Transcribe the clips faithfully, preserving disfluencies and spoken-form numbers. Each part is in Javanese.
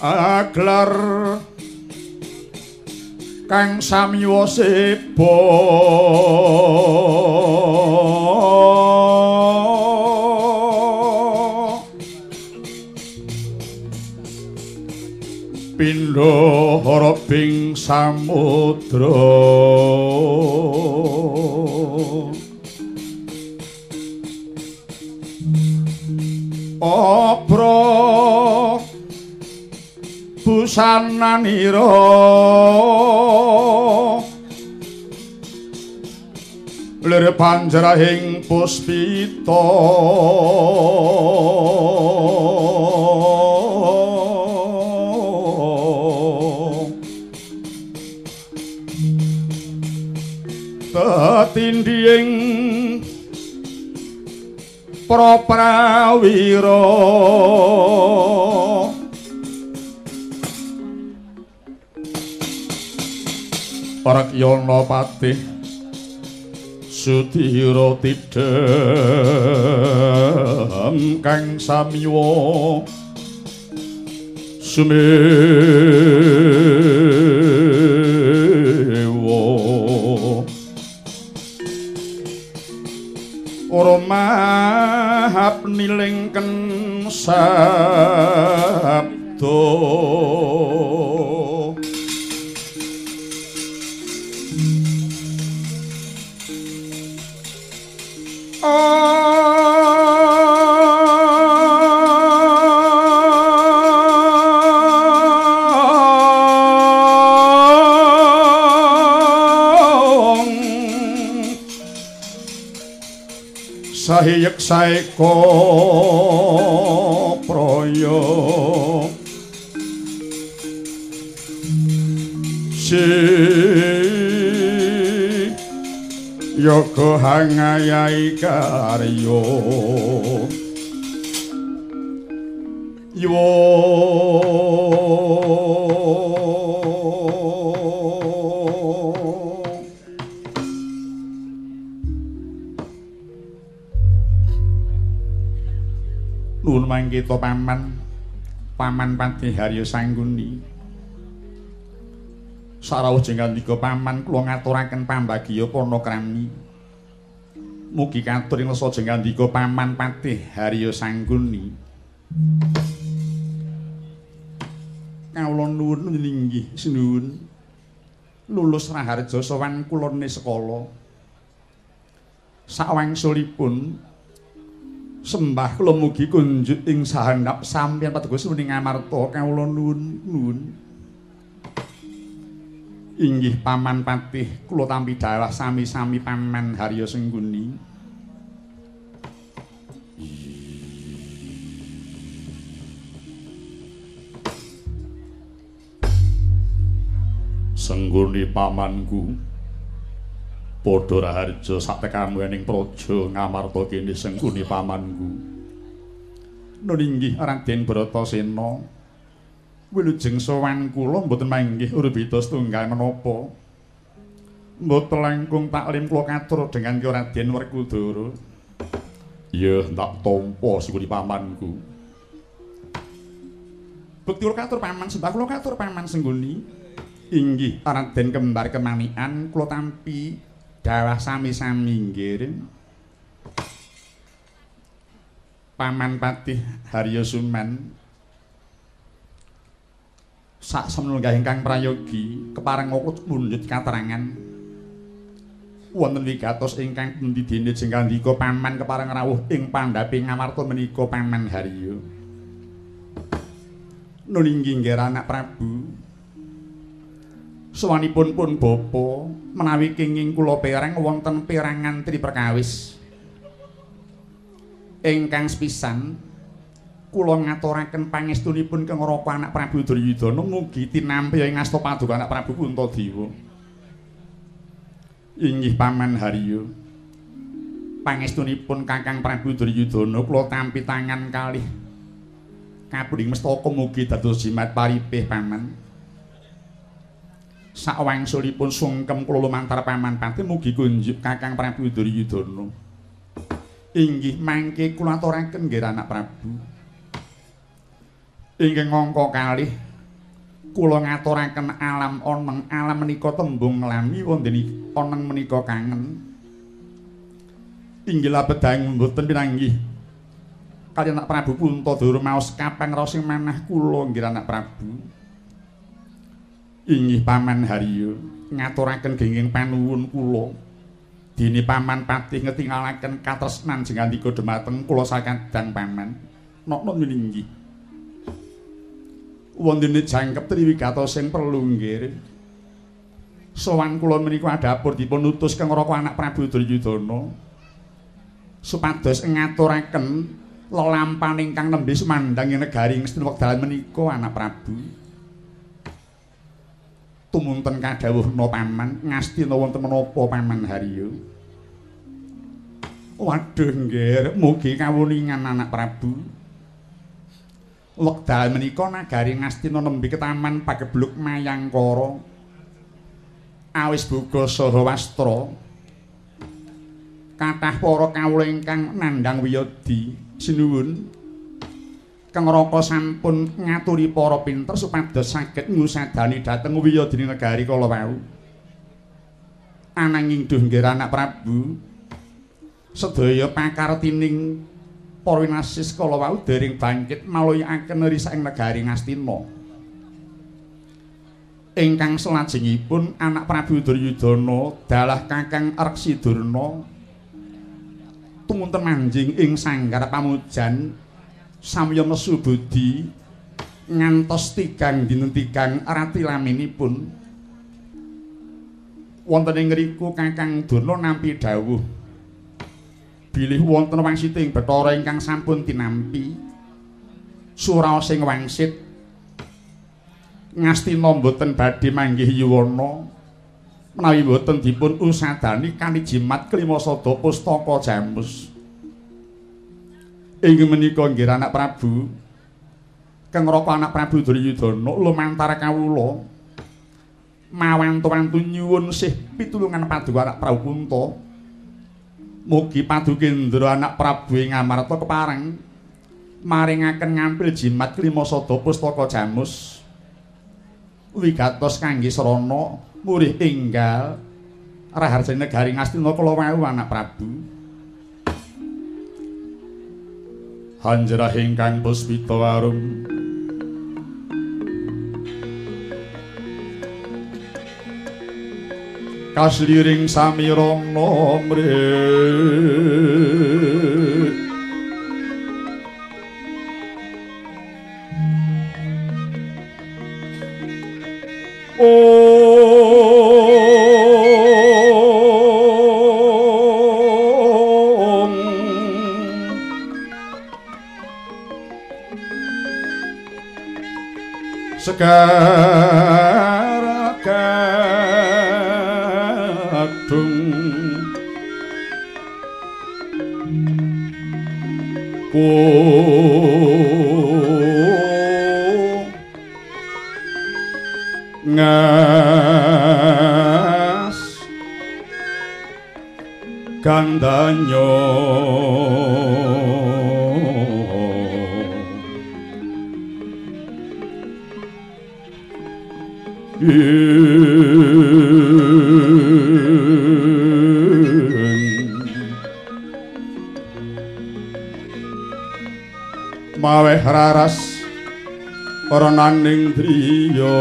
aglar kang samiwa seba pindha haraping samudra obro busananira lir panjrahing puspita tetindhing praprawira Prakyana patih Sudira tidhem kang samiwa sumewa ora mahap nilingken sabda Sahiyek saeka praya si yoga hangayai karya yo nuwun mangkita paman paman Pati Harya Sangguni sarawuh jengandika paman kula ngaturaken pambagya panakrami mugi katur ing lesa jengandika paman Pati Harya Sangguni kawula nuwun inggih sinuwun lulus raharja sowan kulone sekala sawangsulipun sembah kula mugi kunjuk ing sahandap sampeyan pategus muning ngamarta kawula nuwun nuwun inggih paman Patih kula tampi dawuh sami-sami paman Harya Sangguni Sangguni pamanku padha raharja satekamu ening praja ngamarta kene Sangguni pamanku. Nun inggih Raden Bratasena wilujeng sowan kula mboten manggih urbita setunggal menapa. Mboten langkung taklim kula katur dengan Ki Raden Werkudara. Ya tak tampa Sangguni pamanku. Bekti kula katur paman sembah kula katur paman Sangguni. Inggih Raden kembar kemanikan kula tampi dawah sami-sami nggih. Paman Patih Harya Suman sak semenunggal ingkang prayogi kepareng mundhut katerangan wonten wigatos ingkang pundi dene jengandika paman kepareng rawuh ing pandhaping ngamarta menika paman Harya. Nun inggih nggih anak Prabu sawanipun pun bapa menawi kenging kula perang wonten perangan tri perkawis ingkang sepisan kula ngaturaken pangestunipun kang Raka anak Prabu Duryudana mugi tinampi ing asta paduka anak Prabu Puntadewa. Inggih paman Harya pangestunipun Kakang Prabu Duryudana kula tampi tangan kalih kapundhing mestaka mugi dados jimat paripih paman. Sawangsulipun sungkem kula lumantar paman Patih mugi kunjuk Kakang Prabu Duryudana. Inggih mangke kula aturaken nggih anak Prabu. Inggih ngangka kalih kula ngaturaken alam oneng alam menika tembung nglami wonten oneng menika kangen inggih labedang mboten pinanggih kaliyan anak Prabu Puntadur maos kapang rosing manah kula nggih anak Prabu inggih Paman Harya ngaturaken genging panuwun kula dene Paman Patih ngetingalaken katresnan jengandika dhumateng kula sakadang Paman nok-nok inggih wondene jangkep triwigata sing perlu nggih sowan kula menika adhapur dipun utus kang Raka anak Prabu Duryudana supados ngaturaken lelampahan ingkang nembe sumandang ing negari Ngastina wekdal menika anak Prabu tumunten kadhawuhna Paman Ngastina wonten menapa Paman Harya waduh nggih mugi kawuningan anak Prabu wekdal menika nagari Ngastina nembe ketaman pagebluk Mayangkara awis buka saha wastra kathah para kawula ingkang nandhang wiyadi sinuwun Kang Raka sampun ngaturi para pinter supados saged ngusadani dhateng wiyadine negari kala wau ananging duh nggih anak Prabu sedaya pakartining para winasis kala wau dereng bangkit maluyaken risa ing negari Ngastina ingkang salajengipun anak Prabu Duryudana dalah Kakang Reksidurna tumunten manjing ing sanggar pamujan samya nesu budi ngantos tigang dinten tigang rati laminipun wonten ing ngriku Kakang Durna nampi dawuh bilih wonten wangsiting Bathara ingkang sampun tinampi suraos sing wangsit Ngastina mboten badhe manggih yuwana menawi mboten dipun usadani kanthi jimat klima sada pustaka jamus inggih menika nggih anak Prabu Kang Raka anak Prabu Duryudana lumantar kawula mawantu-wantu nyuwun sih pitulungan paduka anak Prabu Punta mugi Padukendra anak Prabu ing Ngamarta kepareng maringaken ngampil jimat klima sada pustaka jamus wigatos kangge srana murih enggal raharjane negari Ngastina kala wau anak Prabu hanjrah ingkang puspita warum kasliring samirana mrih Sekar kadung ku ngas kandanyo maweh raras rananing driya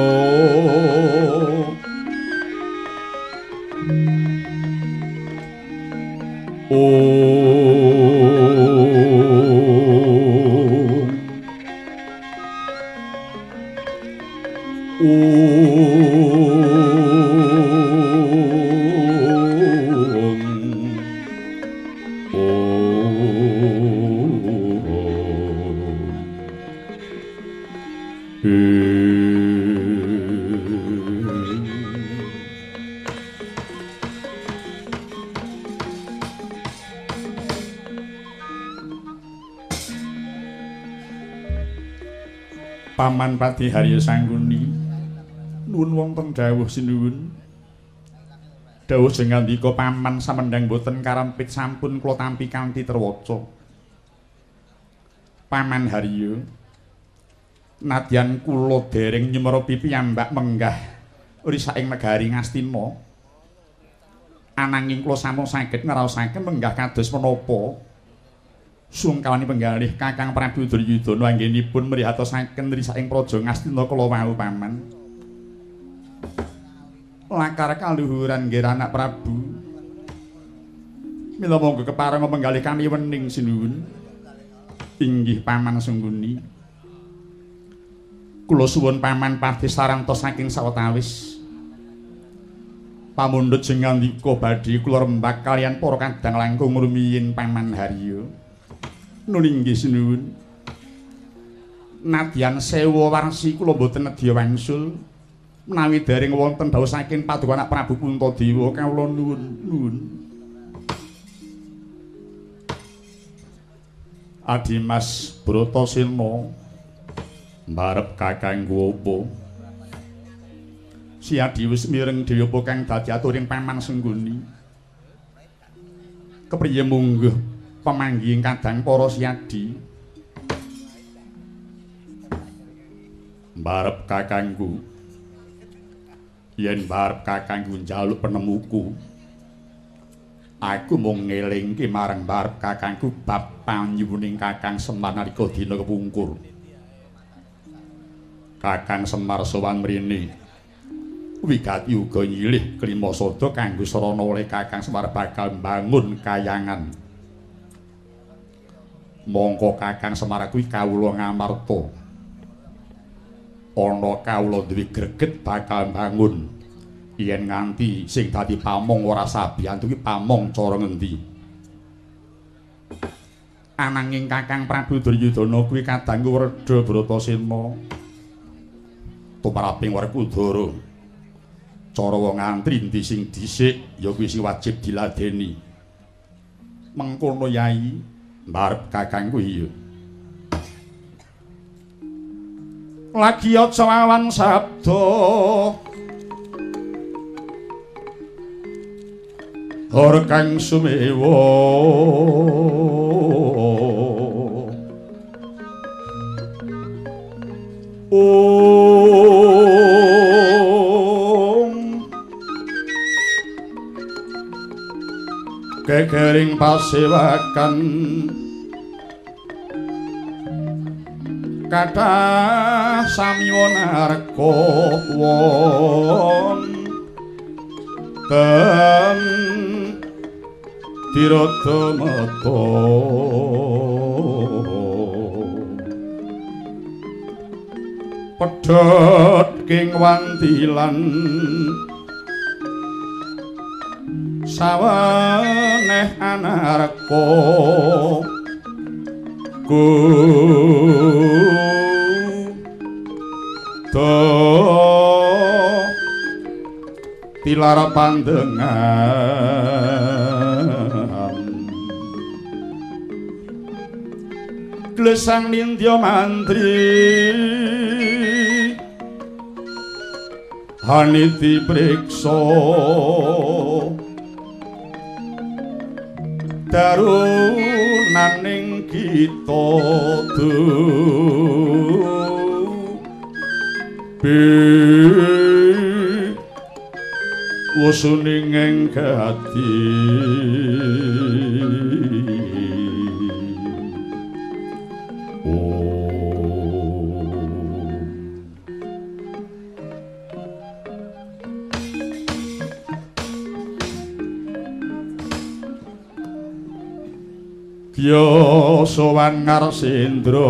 Paman Pati Harya Sangguni nuwun wonten dawuh sinuwun dawuh sing ngandika paman samendang boten karampit sampun kula tampi kanthi terwaca Paman Harya Nadyan kula dereng nyumerupi piyambak menggah risa ing negari Ngastina. Ananging kula sampun saged ngraosaken menggah kados menapa sungkawani penggalih Kakang Prabu Duryudana anggenipun mrihatosaken risa ing praja Ngastina kala wau paman. Lakar kaluhuran nggih anak Prabu. Mila monggo keparenga penggalih kamiwening sinuwun. Inggih paman sungguni. Kula suwun paman pati sarantos saking sawetawis. Pamundhut sing ngandika badhe kula rembak kalian para kadang langkung rumiyin paman Harya. Nulinggih sinuwun. Nadyan sewa warsi kula boten nedya wangsul menawi dereng wonten dawuh saking paduka anak Prabu Puntadewa kawula nuwun nuwun. Adimas Bratasena mbarep kakangku apa? Si Adi wis mireng dhewe apa kang dadi aturing paman Sengguni. Kepriye mungguh pamanggih kadang para Si Adi? Mbarep kakangku. Yen mbarep kakangku njaluk penemuku. Aku mung ngelingke marang mbarep kakangku bab panyuwuning Kakang Semar nalika dina kepungkur. Kakang Semar sowan mrene. Wigati uga nyilih klima sada kanggo sarana oleh Kakang Semar bakal mbangun kayangan. Mongko Kakang Semar kuwi kawula ngamarta. Ana kawula duwe greget bakal mbangun. Yen nganti sing dadi pamong ora sabiyantu ki pamong cara ngendi. Ananging Kakang Prabu Duryudana kuwi kadang Werda Bratasena. Tumaraping Werkudara. Cara wong antri endi sing dhisik ya kuwi sing wajib diladeni. Mengkono Yai, mbarep kakangku iya. Lagi aja awan sabda. Ora kang sumewa. Oh kekering pasewakan kathah samiwanarka wonten tirata mata pedhot king wantilan saweneh anarka ku to tilar pandengan glesang nindya mantri haniti priksa darunaning kita dupi wusuning enggati Yo sowan Ngarsendra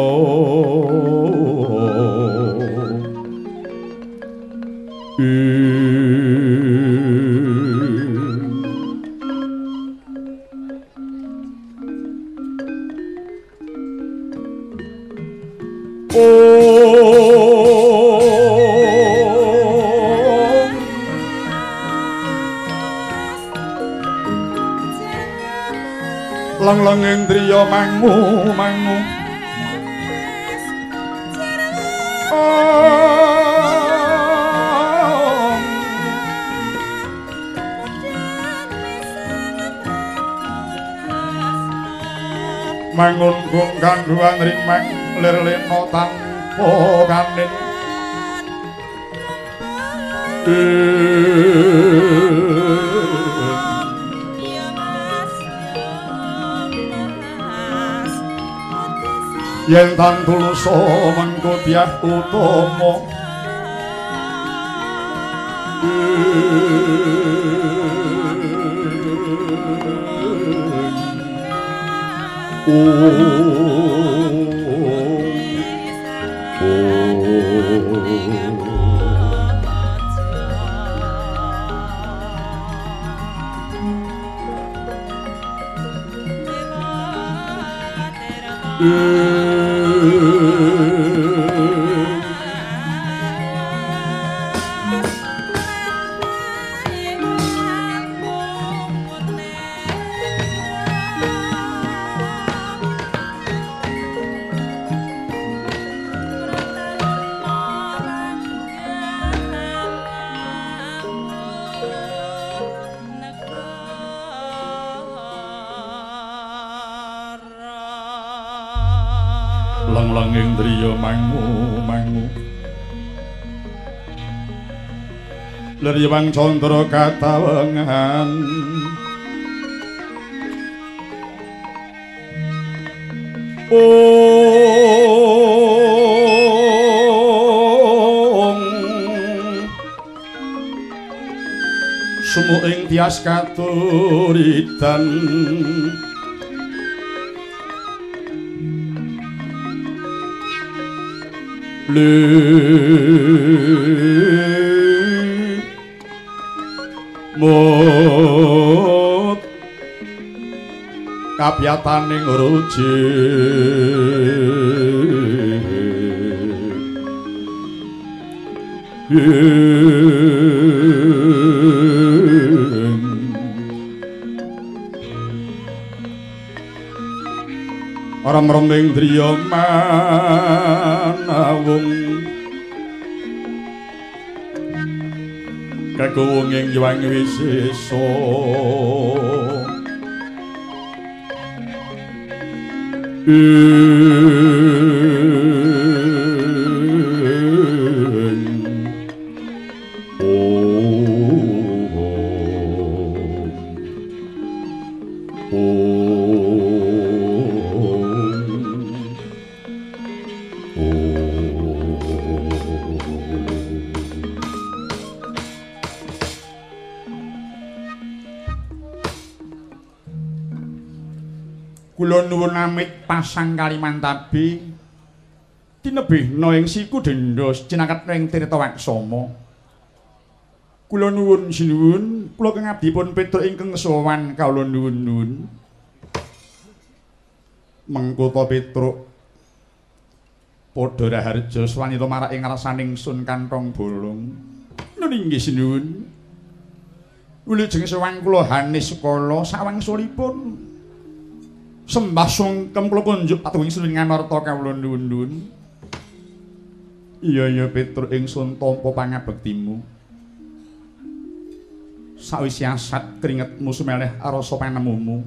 lang-lang indriya mangu mangu oh. Mangun kung kanduan rimang lir leno tang pokanen yen tan tulsa mengko diah utama Leng-lenging driya mangu-mangu Leryewang candra katawengan Om Sumuing tias katuridan Le mot kapyataning ruji Ram-raming driya manawung kakuwunging yuwang wisesa Kula nuwun amit pasang Kalimantabi tinebihna ing siku dendha cinaket ing Tirta Waksama. Kula nuwun sinuwun kula kengabdipun Petruk ingkang sowan kawula nuwun-nuwun. Mengko ta Petruk padha raharja swanita marak ing ngarsaning sun kantong bolong. Nun inggih sinuwun. Wilujeng sowan kula Hanis Kala sawangsulipun sembah sungkem kula kunjuk patuwing suling ngamarta kawula nuwun-nuwun. Iya ya Petruk ingsun tampa pangabektimu. Sawise asat keringetmu sumeleh rasa panemumu.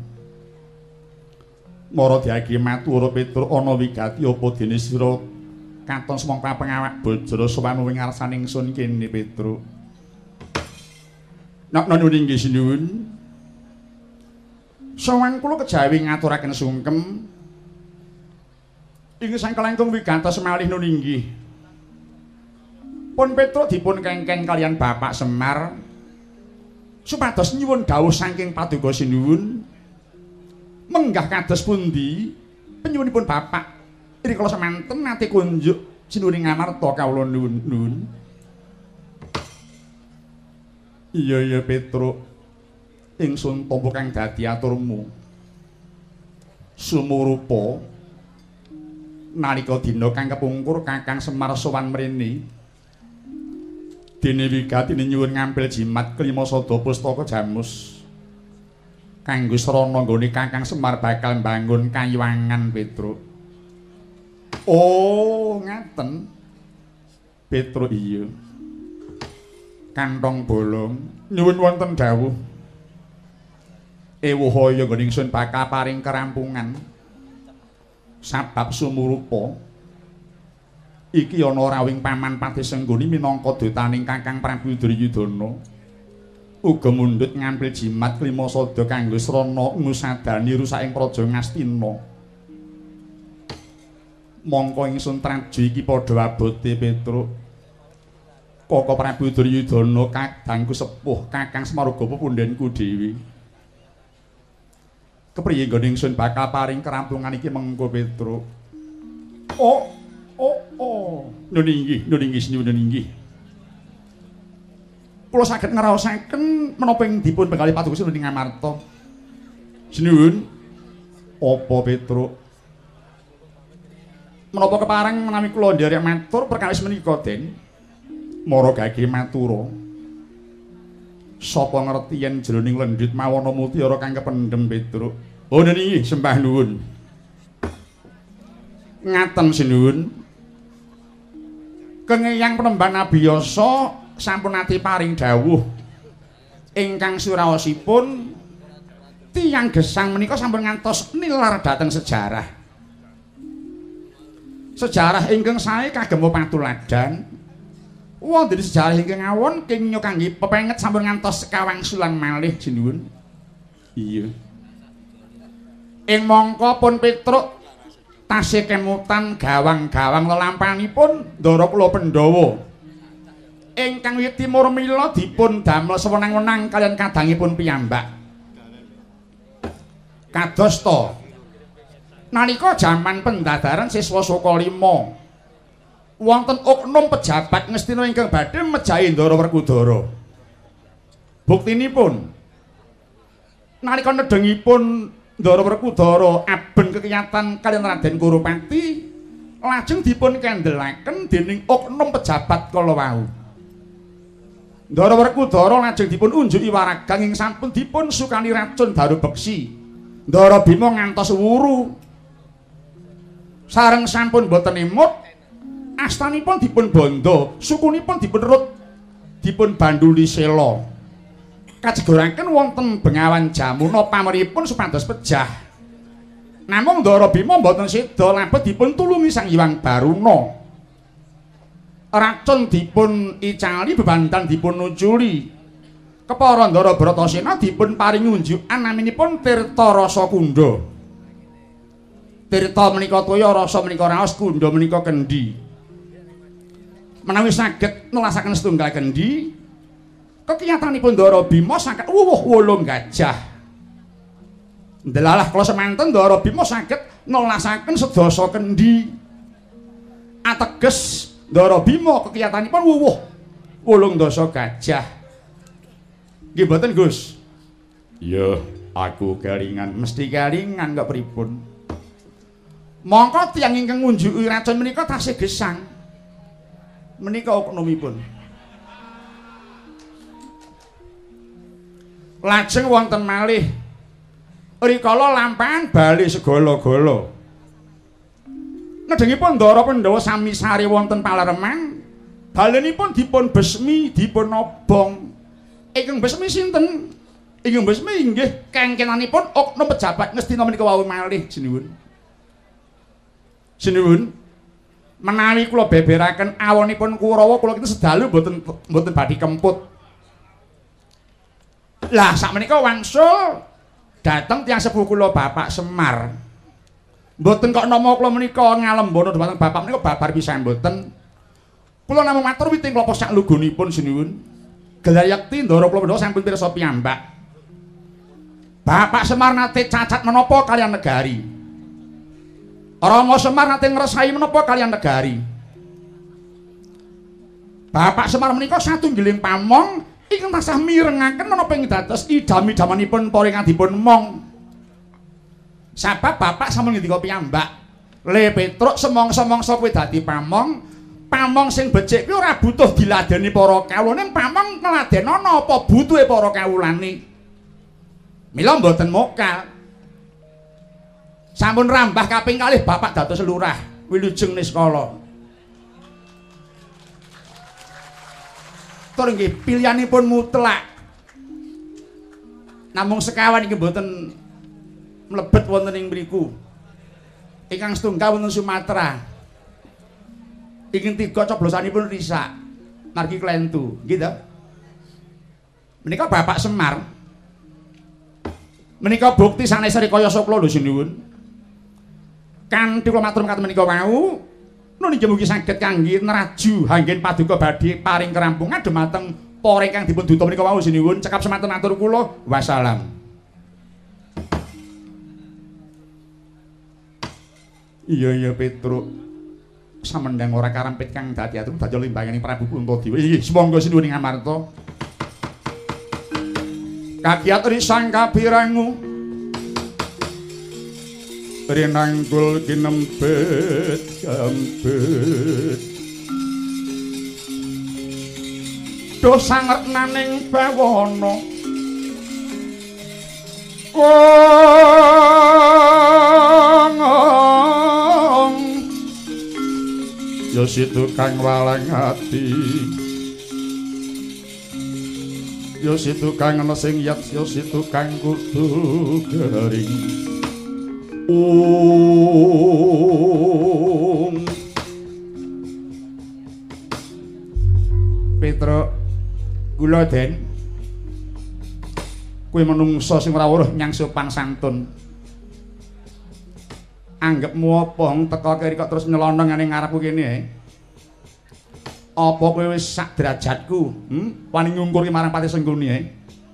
Mara diagi matur Petruk ana wigati apa dene sira katon semangka pengawak bajara sowan ing ngarsaning ingsun kene Petruk. Nek nuwun inggih sinuwun. Sowan kula kejawi ngaturaken sungkem ing sang kalangkung wigatos malih nun inggih. Pun Petruk dipun kengkeng kalian Bapak Semar supados nyuwun dawuh saking paduka sinuwun menggah kados pundi penyuwunipun Bapak rikala semanten nate kunjuk sinuwun ngamarta kawula nuwun-nuwun. Iya ya Petruk ingsun tampa kang dadi aturmu sumurupa nalika dina kang kepungkur Kakang Semar sowan mrene dene wigatine nyuwun ngampil jimat kelima sada pustaka jamus kanggo srana nggone Kakang Semar bakal mbangun kayiwangan Petruk. Oh ngaten Petruk iya kantong bolong nyuwun wonten dawuh ewuhaya nggone ingsun bakal paring kerampungan sabab sumurupa iki ana rawing paman Patih Sengguni minangka dutaning Kakang Prabu Duryudana. Uga mundhut ngampil jimat lima sada kanggo srana ngusadani rusaking praja Ngastina. Mongko ingsun trajo iki padha abote Petruk. Kaka Prabu Duryudana kadangku sepuh Kakang Smarga pepundhenku dhewe. Kepriye nggone ingsun bakal paring kerampungan iki mengko Petruk. Oh Oh, oh, nun inggih, nun inggih, nun inggih. Kula saged ngraosaken menapa ing dipun bekali patukus nuning Ngamarta. Sinuwun. Apa Petruk? Menapa kepareng menawi kula nderek matur perkawis menika, Den? Mara gage matura. Sapa ngerti yen jroning lendhit mawana mutiara kang kependhem Petruk. Oh, nun inggih, sembah nuwun. Ngaten sinuwun. Kengeyang penemban abiyasa sampun ati paring dawuh ingkang suraosipun tiyang gesang menika sampun ngantos nilar dhateng sejarah. Sejarah ingkang sae kagem patuladan. Wonten sejarah ingkang awon kenging kangge pepenget sampun ngantos sekawangsulan malih sinuwun. Iya. Ing mangka pun Petruk tasih kemutan gawang-gawang lelampahanipun Ndara kula Pandhawa ingkang wiwit timur mila dipun damel sewenang-wenang kaliyan kadangipun piyambak. Kadosta nalika jaman pendadaran siswa Soka lima wonten oknum pejabat Ngastina ingkang badhe mejahi Ndara Werkudara. Buktinipun nalika nedhengipun Ndara Werkudara aben kekiyatan kaliyan Raden Kurupati lajeng dipun kendelaken dening oknum pejabat kala wau. Ndara Werkudara lajeng dipun unjuki waragang ing sampun dipun sukani racun daru beksi. Ndara Bima ngantos wuru. Sareng sampun boten imut, astanipun dipun bondo, sukunipun dipun rut, dipun banduli sela. Kajegoraken wonten Bengawan Jamuna pameripun supados pejah. Namung Ndara Bima mboten seda labet dipun tulungi Sang Hyang Baruna. Racun dipun icali bebantan dipun uculi. Kepara Ndara Bratasena dipun paringi unjukan naminipun Tirta Rasa Kunda. Tirta menika toya, rasa menika raos, kunda menika kendi. Menawi saged nelasaken setunggal kendi, kekiyatanipun Ndara Bima saged wuwuh wolung gajah. Ndelalah kala semanten Ndara Bima saged nelasaken sedasa kendi. Ateges Ndara Bima kekiyatanipun wuwuh wolung dasa gajah. Nggih mboten, Gus? Ya, aku kelingan, mesti kelingan kok pripun. Mongko tiyang ingkang ngunjuki racun menika tasih gesang. Menika oknumipun. Lajeng wonten malih rikala lampahan bali segala-gala. Nedhengipun Ndara Pandhawa sami sari wonten paleremang, balenipun dipun besmi, dipun obong. Ingkang besmi sinten? Ingkang besmi inggih kengkenanipun oknum pejabat Ngastina menika wau malih sinuwun. Sinuwun, menawi kula beberaken awonipun Kurawa kula kinten sedalu mboten mboten badhe kemput. Lah sakmenika wangsul dhateng tiyang sepuh kula Bapak Semar. Mboten kok nama kula menika ngalembono dhateng bapak menika babar pisan mboten. Kula namung matur witing klapa sak lugunipun sinuwun. Gelayekti Ndara kula Pandhawa sampun pirsa piyambak. Bapak Semar nate cacat menapa kaliyan negari? Rama Semar nate ngresai menapa kaliyan negari? Bapak Semar menika satunggiling pamong ingkang tansah mirengaken menapa ing dados idam-idamanipun para ingkang dipun mong. Sabab bapak sampun ngendika piyambak, "Le Petruk semongso-mongso kowe dadi pamong, pamong sing becik kuwi ora butuh diladeni para kawulane, pamong ngladenono apa butuhe para kawulane." Mila mboten mokal. Sampun rambah kaping kalih bapak dados lurah Wilujeng Niskala. Tur nggih pilihanipun mutlak. Namung sekawan iki mboten mlebet wonten ing mriku. Ingkang setunggal wonten Sumatera. ingin tiga coblosanipun risak margi klentu gitu menika Bapak Semar menika bukti sanes rikaya sukla lho sinuwun kanthi kula matur mekaten menika wau nun inggih mugi saged kangge neraju anggen paduka badhe paring kerampung dumateng para ingkang dipun duta menika wau sinuwun cekap semanten matur kula wassalam. Iya iya Petruk samendang ora karampit kang dadi atur dadi limbanganing Prabu Puntadewa. Nggih, semangga sinuwun ing Amarta. Kagiat risang kabirangu. Rinanggul kinempet kampet. Do sangertnaning bawana. Wong ya situ kang walang ati ya situ kang ana sing yat ya situ kang kudu garing um Petro kula Den kowe menungsa sing ora weruh nyang sopan santun anggepmu apa teko keri kok terus nyelonong ning ngarepku kene ae. Apa kowe wis sak derajatku? Hm? Wani nyungkur ki marang Patih Sengguni ae.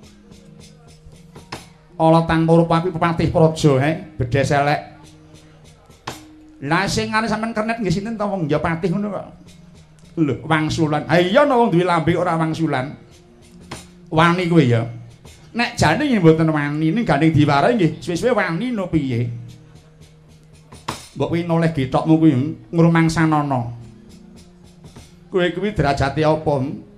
Ala tanpa rupa kuwi pepatih praja ae, bedhes elek. Lah sing ngene sampean kernet nggih sinten ta wong Njapatih ngono kok. Lho, wangsulan. Ha iya ana wong duwe lambe ora wangsulan. Wani kowe ya. Nek jane nggih mboten wani, ning gandeng diwarai nggih suwe-suwe wani no piye? Mbok kuwi noleh gethokmu kuwi ngrumangsanana. Kowe kuwi derajate apa?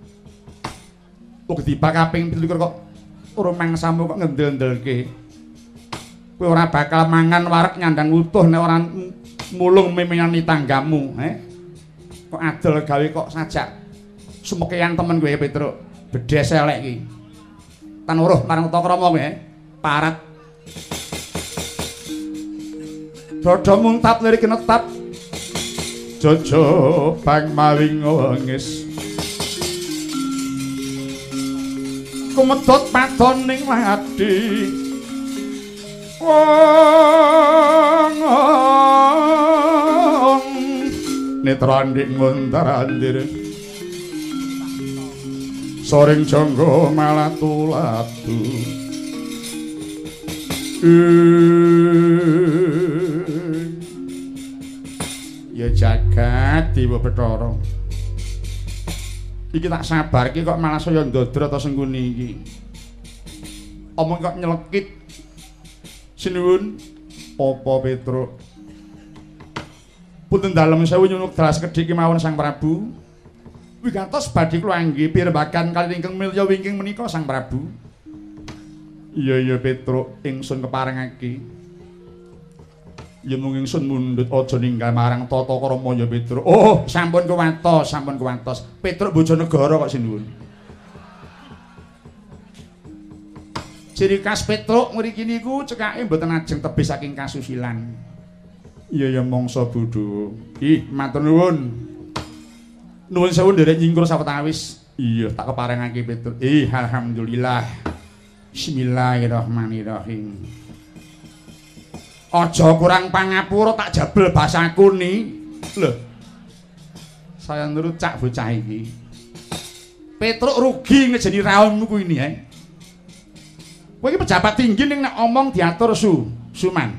Kok dibak kaping pitulikur kok rumangsamu kok ngendel-ndelke. Kowe ora bakal mangan wareg nyandang utuh nek ora mulung mimiyani tanggamu, eh? Kok adol gawe kok sajak sumekean temen kowe Petruk. Bedhes elek iki. Tan weruh marang Utakrama kowe, parat. Dodo muntat lirik netap Jojo bang mawing wengis kumedhot padoning ladi wong netra ndik nguntar-andir soring jangga malatuladu ya jagat Dewa Bathara iki tak sabarke kok malah saya ndodro ta Sengguni iki omong kok nyelekit sinuwun apa Petruk punten dalem sewu nyunuk dras kedhik kemawon Sang Prabu wigatos badhe kula angge pirembagan kali ingkang milya wingking menika Sang Prabu. Iya iya Petruk ingsun keparengake ya mung ingsun mundhut aja ninggal marang tata krama ya Petruk. Oh, sampun kuwatos, sampun kuwatos. Petruk Bojonegoro kok sinuwun. Ciri khas Petruk mriki niku cekake mboten ajeng tebih saking kasusilan. Iya ya mangsa bodho. Ih, matur nuwun. Nuwun sewu nderek nyingkur sawetawis. Iya, tak keparengake Petruk. Ih, alhamdulillah. Bismillahirrahmanirrahim. Aja kurang pangapura tak jabel basaku ni. Lho. Saya nurut cak bocah iki. Petruk rugi ngejeni raunmu kuwi ini, eh. Kowe iki pejabat tinggi ning nek omong diatur su, Suman.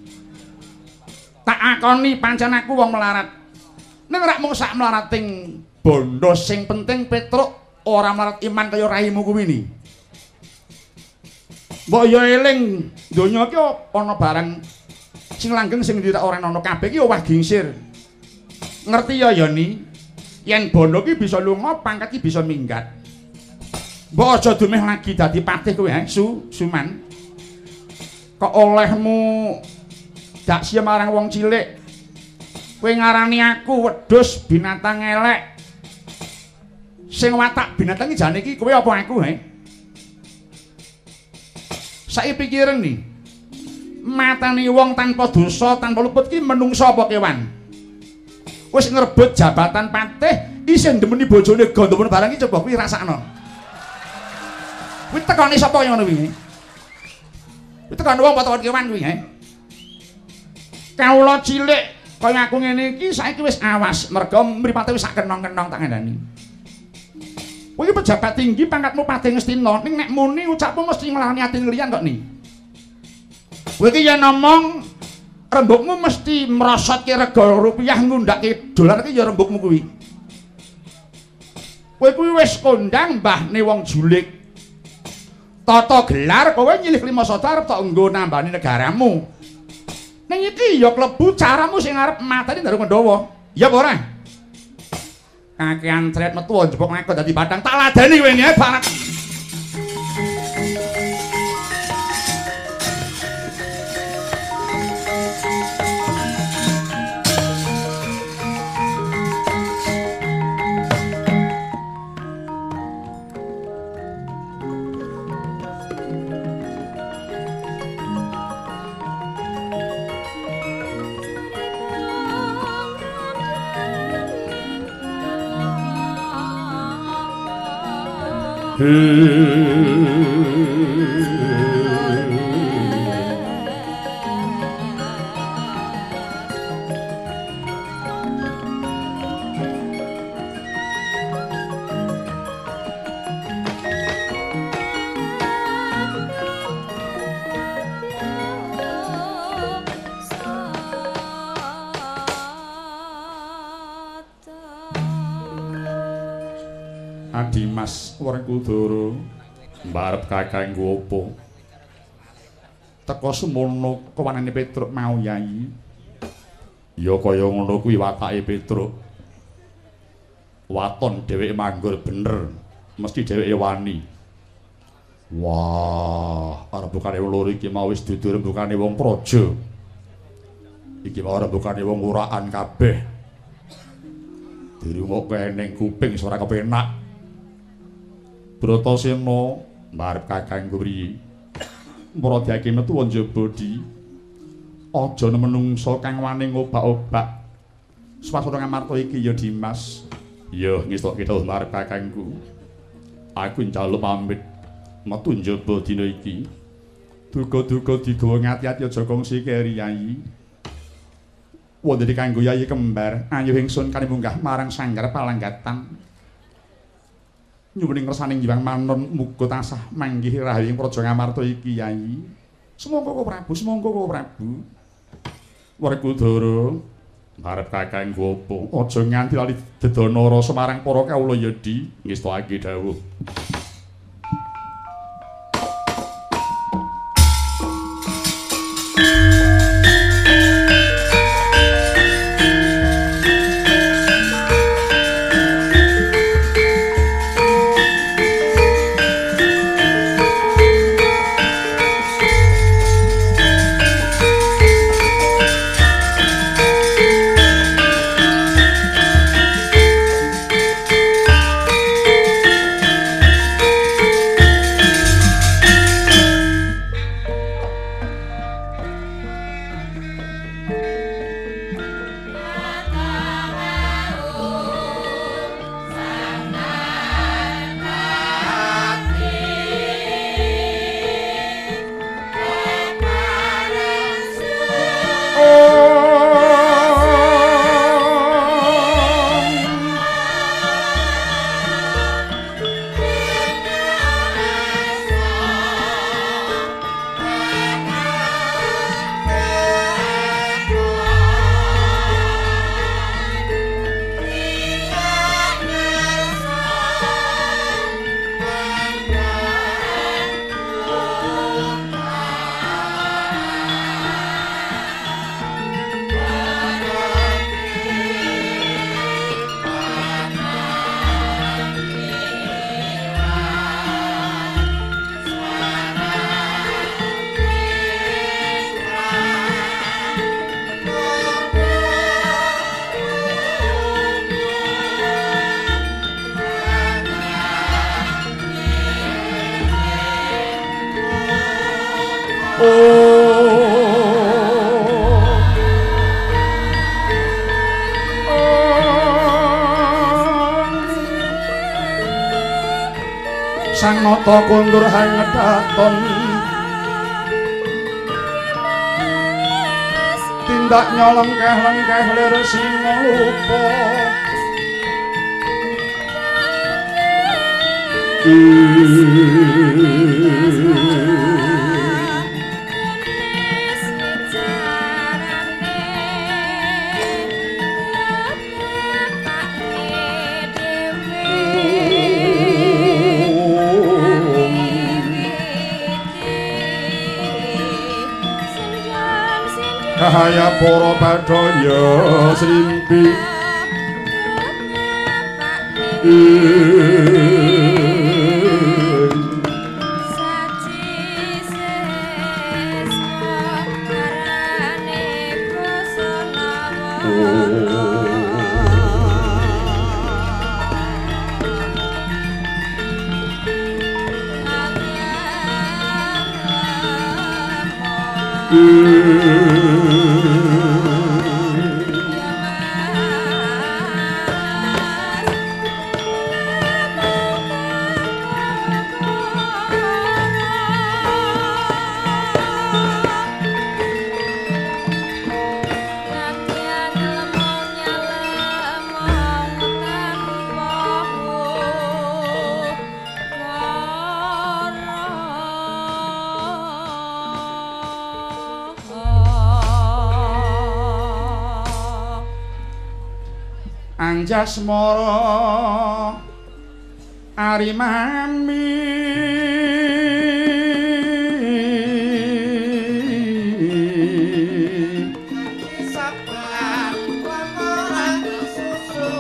Tak akoni pancen aku wong melarat. Ning ora mung sak melarating bondo sing penting Petruk ora melarat iman kaya raimu kuwi ni. Mbok ya eling donya iki ana barang sing langgeng sing ngira ora ana kabeh iki owah gingsir. Ngerti ya Yani? Yen bondo ki bisa lunga, pangkat ki bisa minggat. Mbok aja dumeh lagi dadi patih kowe, eh, Su, Suman. Kok olehmu dak sia marang wong cilik. Kowe ngarani aku wedhus binatang elek. Sing watak binatang iki jane iki kowe apa aku, he? Saiki pikiran nih. Matani wong tanpa dosa, tanpa luput ki menungsa apa kewan? wis ngrebut jabatan patih isih ndemeni bojone Gandamana barang iki coba kuwi rasakno. Kuwi tekane sapa yang ngono kuwi? Kuwi tekane wong apa kewan kuwi, he? Kawula cilik kaya aku ngene iki saiki wis awas merga mripate wis sak kenong-kenong tak ngandani. Kowe iki pejabat tinggi pangkatmu Patih Ngastina ning nek muni ucapmu mesti nglani ati liyan kok ni. Kowe iki yen ngomong rembugmu mesti merosotke rega rupiah ngundhake dolar iki ya rembugmu kuwi. Kowe kuwi wis kondang mbahne wong julik. Tata gelar kowe nyilih lima sata arep tok nggo nambani negaramu. Ning iki ya klebu caramu sing arep mateni Daru Pandhawa. Ya apa ora? Kakean tret metu njupuk ngakon dadi padang tak ladeni kowe ya barat. Dimas Werkudara mbarep kakang opo teka semono kewanane Petruk mau Yai ya kaya ngono kuwi watake Petruk waton dheweke manggur bener mesti dheweke wani wah rembukane wong loro iki mau wis dudu rembukane wong praja iki mau rembukane wong uraan kabeh dirungokke ning kuping ora kepenak Bratasena marep kakangku priye Mradhyaki metu njaba di aja menungso kang wani ngobak-obak swasana ngamarta iki ya Dimas ya ngestokke dawuh marep kakangku aku njaluk pamit metu njaba dina iki duga-duga digawa ngati-ati aja kongsi keri Yai wonten kanggo Yai kembar ayo ingsun kali munggah marang Sanggar Palanggatan nyuwuning ngersaning Hyang Manon muga tansah manggih rahayu ing praja Ngamarta iki Yai. Semangka Koko Prabu, semangka Koko Prabu. Werkudara arep kakang gopo, aja nganti lali dedanara Semarang para kawula Yadi ngestake dawuh. sang nata kundur hangedaton tindak nyolengkeh-lengkeh lir singa lupa Cahaya para padaya srimpi Anjasmara Arimami sabar lamorang susu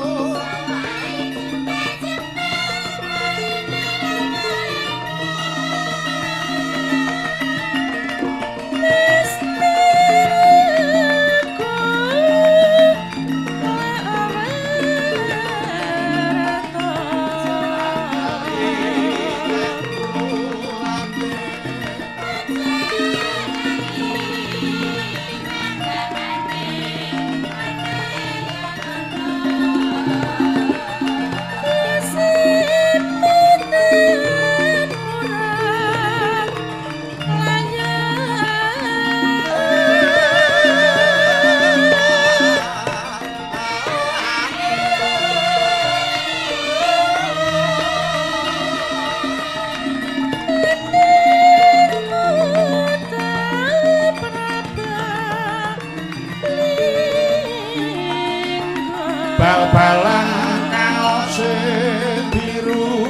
bal-balan kaos biru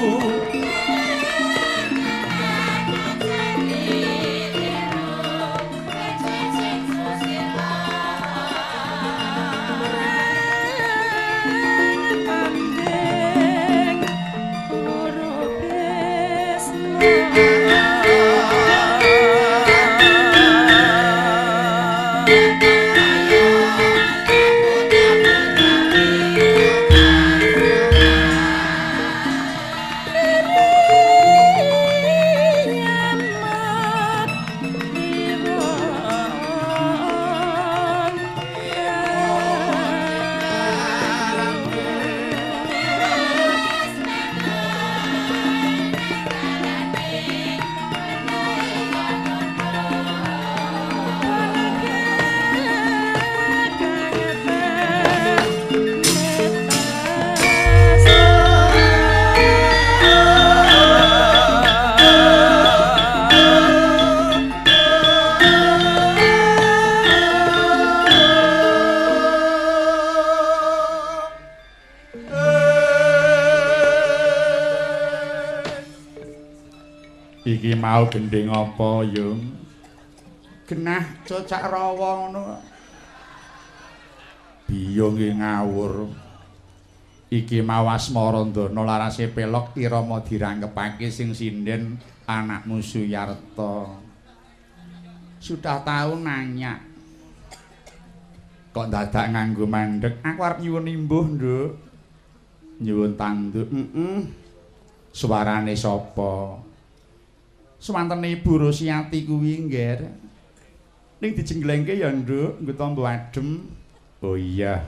iki mau gending apa yung genah cocak rawa ngono biyong ngawur iki mau asmara ndana larase pelok irama dirangkepake sing sinden anakmu Suyarta sudah tahu nanya kok dadak nganggo mandeg aku arep nyuwun imbuh nduk nyuwun tanduk heeh suarane sapa Sewantene Ibu Rosyati kuwi ngger. Ning dijenglengke ya, Nduk, nggo tambo adem. Oh iya.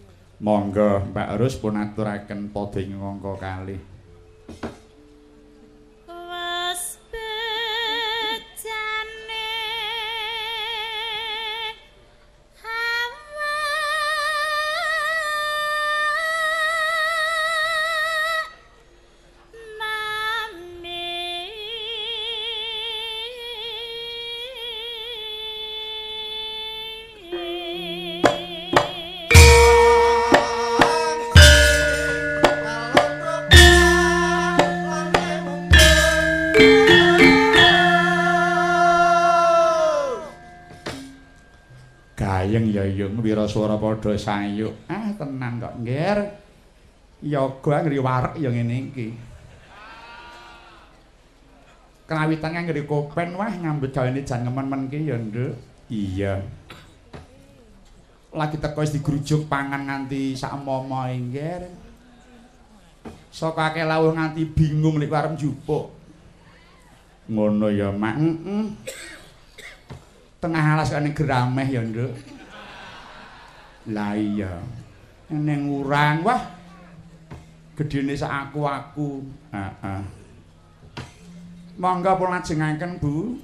Monggo Mbak Ros pun aturaken padha ing angka kalih. Gayeng ya yung wiraswara padha sayuk. Ah tenan kok, Ngger. Yoga ngriwarek ya ngene iki. Kerawitan ngri kopen wah ngambut gawene jan ngemen-men ki ya, Nduk. Iya. Lagi teko wis digrujuk pangan nganti sak momoe, Ngger. Saka akeh lawuh nganti bingung nek arep njupuk. Ngono ya, Mak. Heeh. Tengah alas kene gerameh ya, Nduk. Lah iya. Neng urang wah. Gedene sak aku-aku. Heeh. Monggo pun lajengaken, Bu.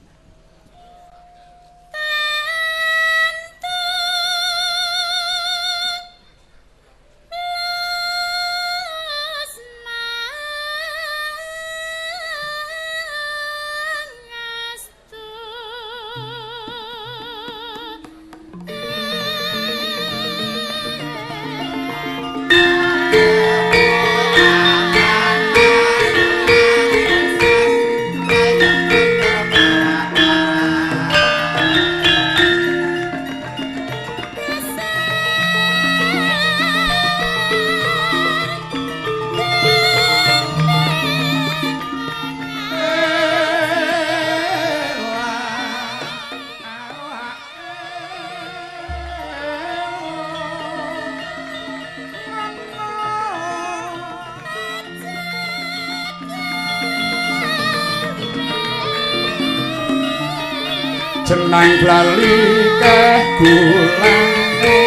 Jeneng glali keh gulane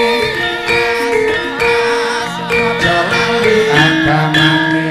aja lali agamane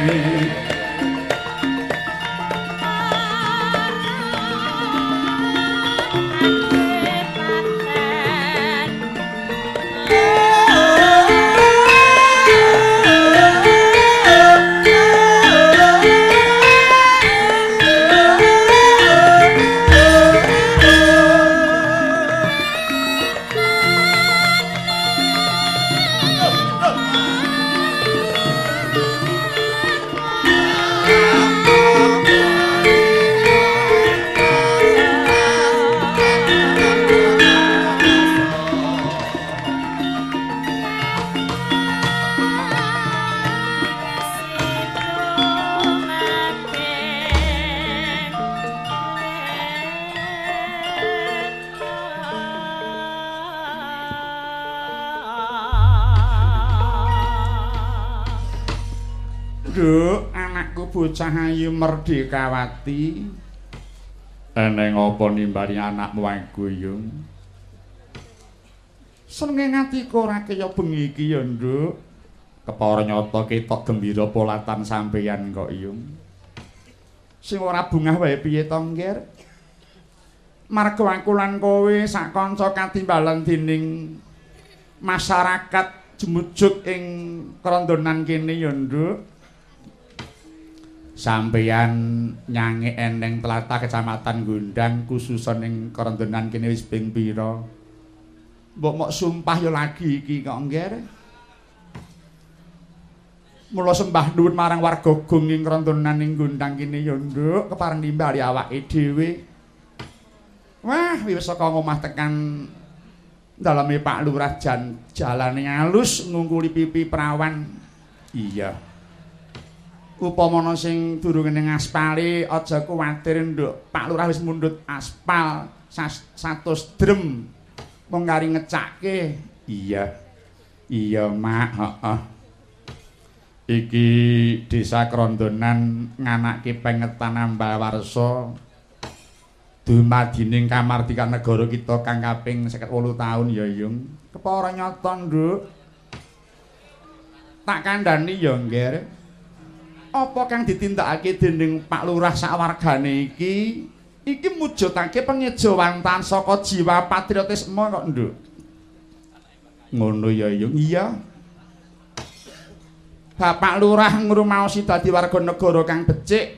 Nduk, anakku bocah ayu Merdekawati. Eneng apa nimbali anakmu wae guyung? Senenge atiku ora kaya bengi iki ya, Nduk. Kepara nyata ketok gembira polatan sampeyan kok, Yung. Sing ora bungah wae piye to, Ngger? Marga aku lan kowe sak kanca katimbalan dening masyarakat jemujug ing krondonan kene ya, Nduk. Sampeyan nyanyi eneng tlatah kecamatan Gondang khususon ing krondonan kene wis ping pira? Mbok mok sumpah ya lagi iki kok, Ngger. Mula sembah nuwun marang warga Gong ing krondonan ing Gondang kene ya, Nduk, kepareng nimbali awake dhewe. Wah, wis saka omah tekan daleme Pak Lurah jan jalane alus ngungkuli pipi perawan. Iya. Upamana sing durung ning aspale aja kuwatir, Nduk. Pak Lurah wis mundhut aspal satus drem. Wong kari ngecakke. Iya. Iya, Mak, heeh. Iki desa Krondonan nganake pengetan Ambalwarsa. Dumadining kamardikan negara kita kang kaping seket wolu taun ya, Yung. Kepara nyata, Nduk. Tak kandhani ya, Ngger. Apa kang ditindakake dening Pak Lurah sawargane iki iki mujudake pengejawantan saka jiwa patriotisme kok, Nduk. Ngono ya, Yung. Iya. Bapak Lurah ngrumaosi dadi warga negara kang becik.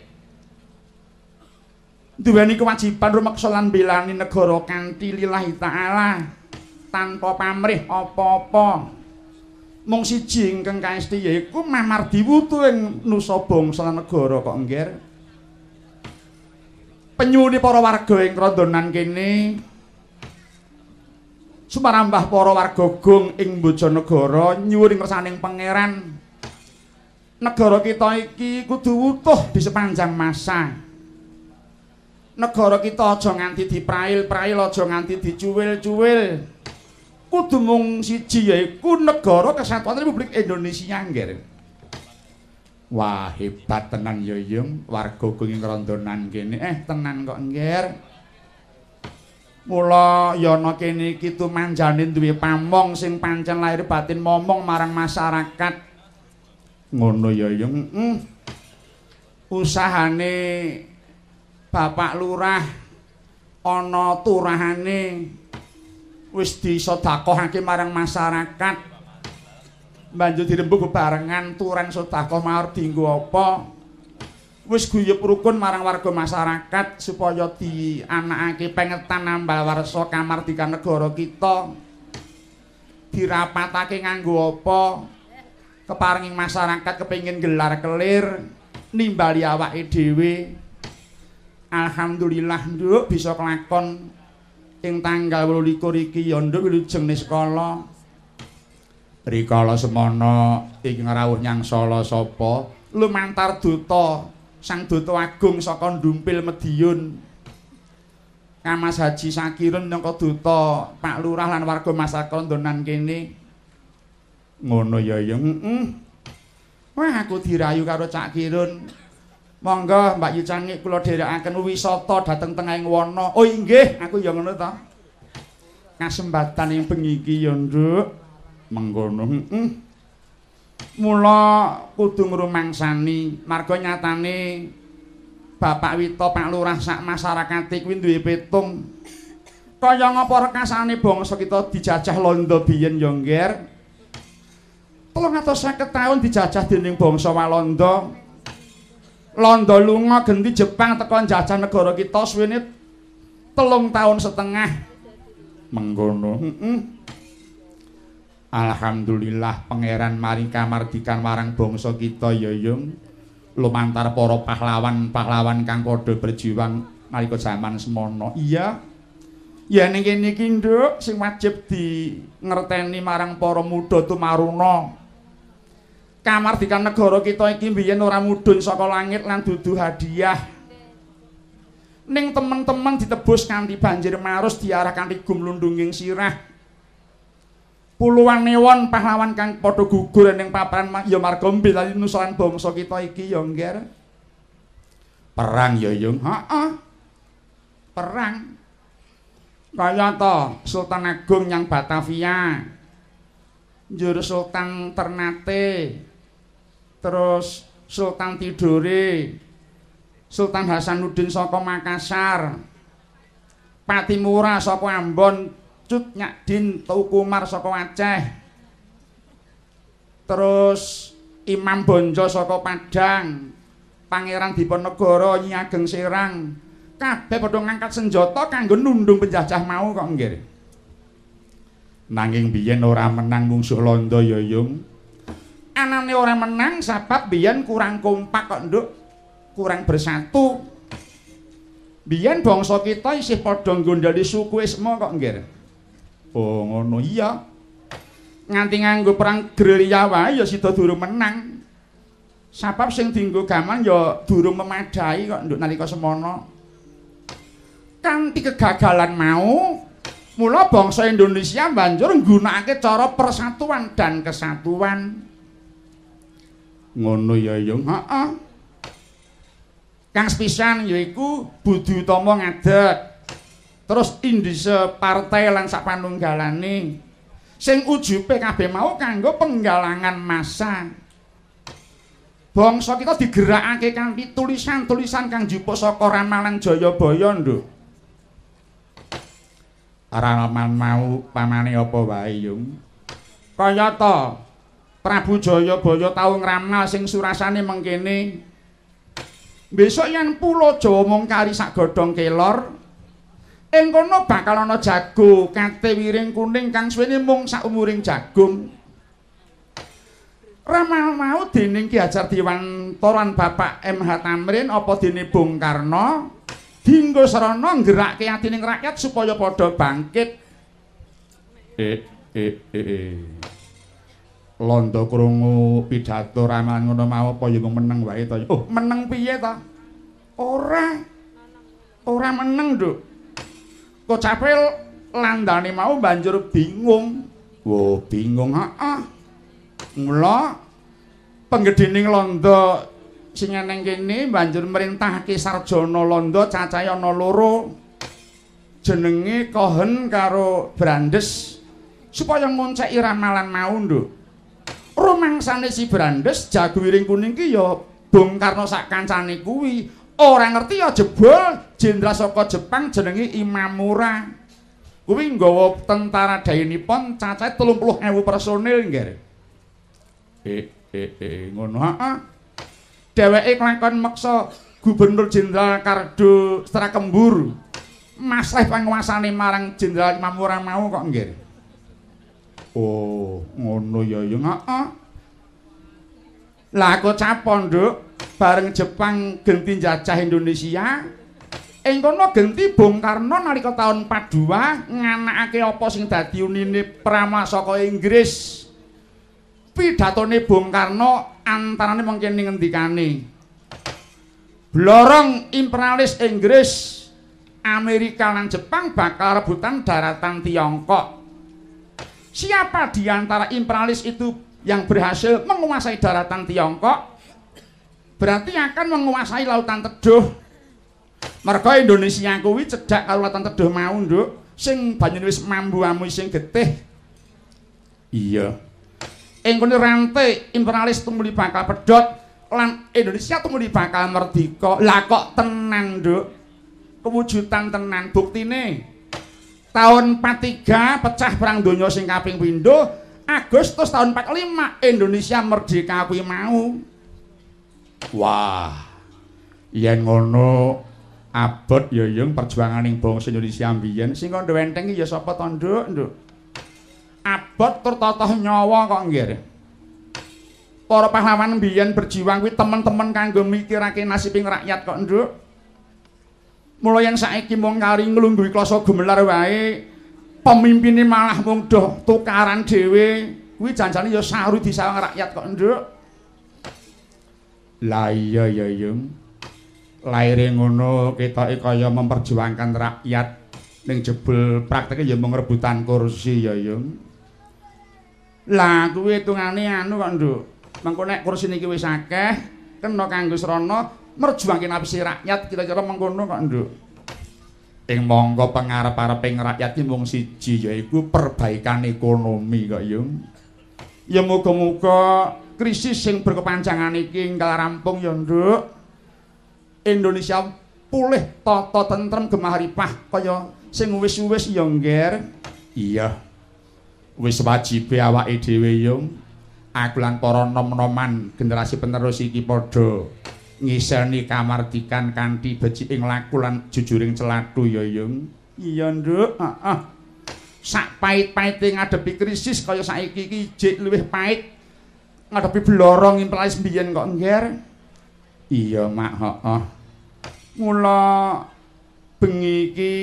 Duweni kewajiban rumeksa lan mbelani negara kanthi lillahi taala tanpa pamrih apa-apa. Mung siji ingkang kaesti yaiku mamardi wutu ing nusa bangsa lan negara kok, Ngger. Penyuwuni para warga ing krondonan kene sumarambah para warga Gong ing Bojonegoro nyuwun ngersaning pangeran negara kita iki kudu utuh di sepanjang masa. Negara kita aja nganti diprail-prail, aja nganti dicuwil-cuwil. Kudu mung siji yaiku negara kesatuan Republik Indonesia nggih. Wah, hebat tenan ya Yung, warga Gong ing rondonan kene. Eh, tenan kok nggih. Mula yana kene iki tumanjane duwe pamong sing pancen lahir batin momong marang masyarakat. Ngono ya Yung. Heeh. Usahane Bapak Lurah ana turahane wis disedekahake marang masyarakat. Banjur dirembug bebarengan turan sedekah mawar dienggo apa? Wis guyub rukun marang warga masyarakat supaya dianakake pengetan nambal warsa kamardikan negara kita. Dirapatake nganggo apa? Keparenging masyarakat kepengin gelar kelir nimbali awake dhewe. Alhamdulillah nduk bisa kelakon ing tanggal wolulikur iki ya nduk wilujeng niskala. Rikala semana ing rawuh nyangsala sapa? Lumantar duta Sang Duta Agung saka Ndumpil Mediun. Kamas Haji Sakirun nangka duta Pak Lurah lan warga masyarakat rondonan kene. Ngono ya ya. Heeh. Wah aku dirayu karo Cak Kirun. Monggo Mbak Yu Cangik kula dherekaken wisata dhateng tengahing wana. Oh inggih, aku ya ngono to. Kasempatan ing bengi iki ya nduk. Mengkono. Heeh. Mula kudu ngrumangsani marga nyatane Bapak Wito Pak Lurah sak masyarakate kuwi duwe pitung. Kaya ngapa rekasane bangsa kita dijajah Londo biyen ya ngger. telung atus seket taun dijajah dening bangsa Walanda. Londo lunga genti Jepang teka njajah negara kita suwene telung taun setengah. Mengkono. Heeh. Alhamdulillah pangeran maring kamardikan marang bangsa kita ya Yung. Lumantar para pahlawan-pahlawan kang padha berjuang nalika jaman semana. Iya. Ya ning kene iki nduk sing wajib di ngerteni marang para muda tumaruna. Kamardikan negara kita iki biyen ora mudhun saka langit lan dudu hadiah. Ning temen-temen ditebus kanthi banjir marus diarah kanthi gumlundunging sirah. Puluhan ewon pahlawan kang padha gugur ning paparan ya marga mbelani nusaran bangsa kita iki ya ngger. Perang ya Yung. Heeh. Perang. Kaya to Sultan Agung yang Batavia. Njur Sultan Ternate. Terus Sultan Tidore. Sultan Hasanuddin saka Makassar. Patimura saka Ambon. Cut Nyakdin Tukumar saka Aceh. Terus Imam Bonjo saka Padang. Pangeran Diponegoro Nyi Ageng Serang. Kabeh padha ngangkat senjata kanggo nundung penjajah mau kok nggih. Nanging biyen ora menang mungsuh Londo ya Yung. Anane ora menang sebab biyen kurang kompak kok nduk. Kurang bersatu. Biyen bangsa kita isih padha nggondhali suku Isma kok nggih. Oh ngono iya. Nganti nganggo perang gerilya wae ya sida durung menang. Sebab sing dienggo gaman ya durung memadai kok nduk nalika semana. Kanthi kegagalan mau, mula bangsa Indonesia banjur nggunakake cara persatuan dan kesatuan. Ngono ya Yung. Heeh. Kang sepisan yaiku Budi Utama ngadeg. Terus indise partai lan sapanunggalane sing ujube kabeh mau kanggo penggalangan massa. Bangsa kita digerakake kanthi tulisan-tulisan kang jupuk saka ramalan Jayabaya nduk. Ramalan mau pamane apa wae Yung. Kaya ta Prabu Jayabaya tau ngramal sing surasane mengkene. Besok yen pulo Jawa mung kari sak godhong kelor, ing kono bakal ana jago kate wiring kuning kang suwene mung sak umuring jagung. Ramal mau dening Ki Hajar Dewantara Bapak M H Tamrin apa dene Bung Karno dienggo sarana nggerakke atining rakyat supaya padha bangkit. Eh eh eh. Londo krungu pidhato ramalan ngono mau apa ya meneng wae to. Oh, meneng piye to? Ora. Ora meneng, Nduk. Kocape landane mau banjur bingung. Wo, bingung heeh. Mula penggedhening Londo sing eneng kene banjur merintahake sarjana Londo cacahe ana loro. Jenenge Kohen karo Brandes supaya ngonceki ramalan mau, Nduk. Rumangsane si Brandes jago wiring kuning ki ya Bung Karno sak kancane kuwi. Ora ngerti ya jebul jenderal saka Jepang jenenge Imamura. Kuwi nggawa tentara dayanipun cacahe telung puluh ewu personil nggih. Eh eh eh ngono heeh. Dheweke kelakon meksa Gubernur Jenderal Kardo Strakembur masleh panguwasane marang Jenderal Imamura mau kok nggih. Oh, ngono ya ya heeh. Lah kok capon, Nduk, bareng Jepang genti njajah Indonesia. Ing kono genti Bung Karno nalika taun empat dua nganakake apa sing dadi unine prama saka Inggris. Pidatone Bung Karno antarane mengkene ngendikane. Blorong imperialis Inggris, Amerika lan Jepang bakal rebutan daratan Tiongkok. Siapa di antara imperialis itu yang berhasil menguasai daratan Tiongkok berarti akan menguasai lautan teduh. Merga Indonesia kuwi cedhak karo lautan teduh mau, Nduk, sing banyune wis mambu amu sing getih. Iya. Ing kene rantai imperialis tumuli bakal pedhot lan Indonesia tumuli bakal merdika. Lah kok tenan, Nduk? Kewujudan tenan buktine. Tahun empat tiga pecah perang donya sing kaping pindho, Agustus tahun empat lima Indonesia merdeka kuwi mau. Wah. Yen ngono abot ya yung perjuanganing bangsa Indonesia mbiyen sing kandha wenteng ya sapa to, Nduk? Nduk. Abot tur totoh nyawa kok nggih. Para pahlawan mbiyen berjuang kuwi temen-temen kanggo mikirake nasibing rakyat kok, Nduk. Mula yang saiki mung kari nglungguhi klasa gumelar wae, pemimpine malah mung doh tukaran dhewe, kuwi janjane ya saru disawang rakyat kok, Nduk. Lah iya ya, Yung. Laire ngono ketoke kaya memperjuangkan rakyat ning jebul prakteke ya mung rebutan kursi ya, Yung. Lah kuwi hitungane anu kok, Nduk. Mengko nek kursi niki wis akeh, kena kanggo srana merjuangke nafsi rakyat kira-kira mengkono kok, Nduk. Ing monggo pangarep-areping rakyat ki mung siji yaiku perbaikan ekonomi kok, Yung. Ya muga-muga krisis sing berkepanjangan iki enggal rampung ya, Nduk. Indonesia pulih tata tentrem gemah ripah kaya sing wis-wis ya, Ngger. Iya. Wis wajibe awake dhewe, Yung. Aku lan para nom-noman generasi penerus iki padha ngiseni kamardikan kanthi beciking laku lan jujuring celathu ya, Yung. Iya, Nduk. Heeh. Sak pait-paite ngadepi krisis kaya saiki iki jek luwih pait ngadepi blorong imperialis mbiyen kok, Ngger. Iya, Mak, heeh. Mula bengi iki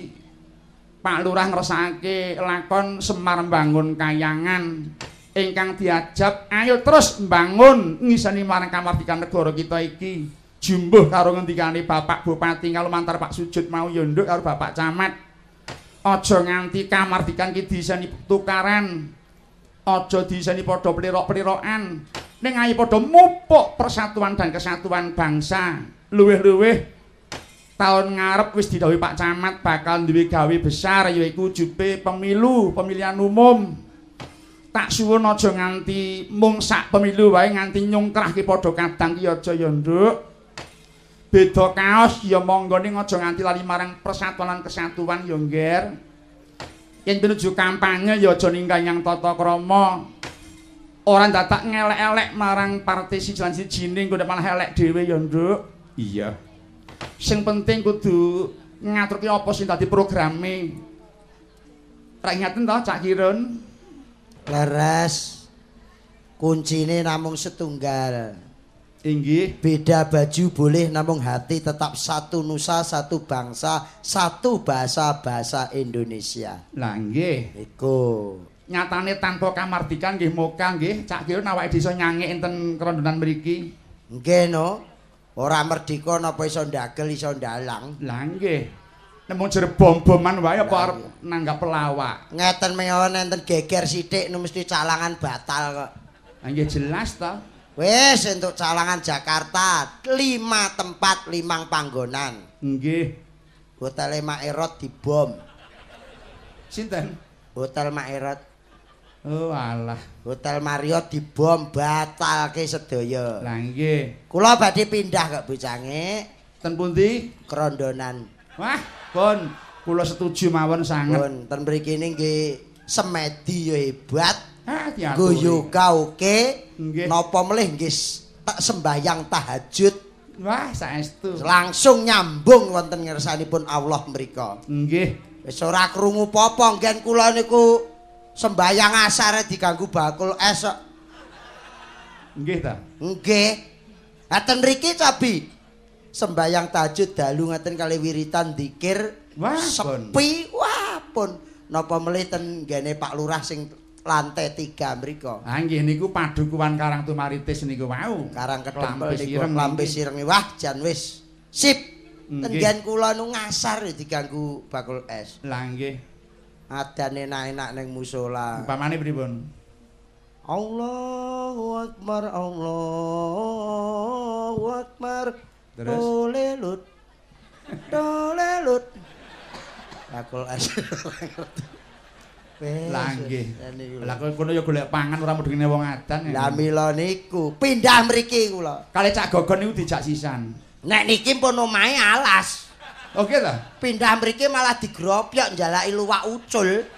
Pak Lurah ngrasakake lakon Semar Mbangun Kayangan ingkang diajab ayo terus mbangun ngiseni marang kamardikan negara kita iki. Jumbuh karo ngendikane Bapak Bupati kalumantar Pak Sujud mau ya, Nduk, karo Bapak Camat. Aja nganti kamardikan ki diseni tukaran. Aja diseni padha plirok-plirokan. Ning ayo padha mupuk persatuan dan kesatuan bangsa. Luwih-luwih tahun ngarep wis didhawuhi Pak Camat bakal duwe gawe besar yaiku ujube pemilu, pemilihan umum. Tak suwun aja nganti mung sak pemilu wae nganti nyungkrahke padha kadang ki aja ya, Nduk. Beda kaos ya monggo ning aja nganti lali marang persatuan lan kesatuan ya, Ngger. Yen pinuju kampanye ya aja ninggal yang tata krama. Ora dadak ngelek-elek marang partai siji lan sijine engko malah elek dhewe ya, Nduk. Iya. Sing penting kudu ngaturke apa sing dadi programe. Ra ingaten to, Cak Kirun? Leres. Kuncine namung setunggal. Inggih. Beda baju boleh namung hati tetap satu nusa, satu bangsa, satu bahasa-bahasa Indonesia. Lah nggih. Iku. Nyatane tanpa kamardikan nggih moga nggih Cak Kirun awake desa nyangik enten kerondonan mriki. Nggih no. Ora merdeka napa iso ndagel iso ndalang. Lah nggih. Nemu jere bom-boman wae apa arep nanggap pelawak. Ngeten mengawon enten geger sithik nu mesti calangan batal kok. Lah nggih jelas to. Wis untuk calangan Jakarta lima tempat limang panggonan. Nggih. Hotel Maerot dibom. Sinten? Hotel Maerot. Oh alah. Hotel Marriott dibom batalke sedaya. Lah nggih. Kula badhe pindah kok bocange. Ten pundi? Kerondonan. Wah, pun kula setuju mawon sanget. Pun ten mriki nggih semedi ya hebat. Ah, diaturi. Guyu karaoke. Nggih. Napa melih nggih tak sembahyang tahajud. Wah, saestu. Langsung nyambung wonten ngersanipun Allah mrika. Nggih. Wis ora krungu apa-apa nggen kula niku sembahyang asare diganggu bakul es kok. Nggih ta? Nggih. Ngaten mriki cabi. Sembahyang tahajud dalu ngaten kali wiritan dzikir. Wah, sepi. Wah, pun napa melih ten nggene Pak Lurah sing lantai tiga mriko. Ah nggih niku padukuhan Karang Tumaritis niku wau. Karang kedempel Lampis niku ireng lampis ireng. Wah, jan wis sip. Nggih. Tenggen kula nu ngasar diganggu bakul es. Lah nggih. Adane enak-enak ning musala. Upamane pripun? Allahu Akbar, Allahu Akbar. Terus? Dolelut. Dolelut. Bakul es. Lah nggih. Lah kono ya golek pangan ora mudengene wong adan. Lah mila niku pindah mriki kula. Kali Cak Gogon niku dijak sisan. Nek niki pun omahe alas. Oke ta? Pindah mriki malah digropyok njalaki luwak ucul.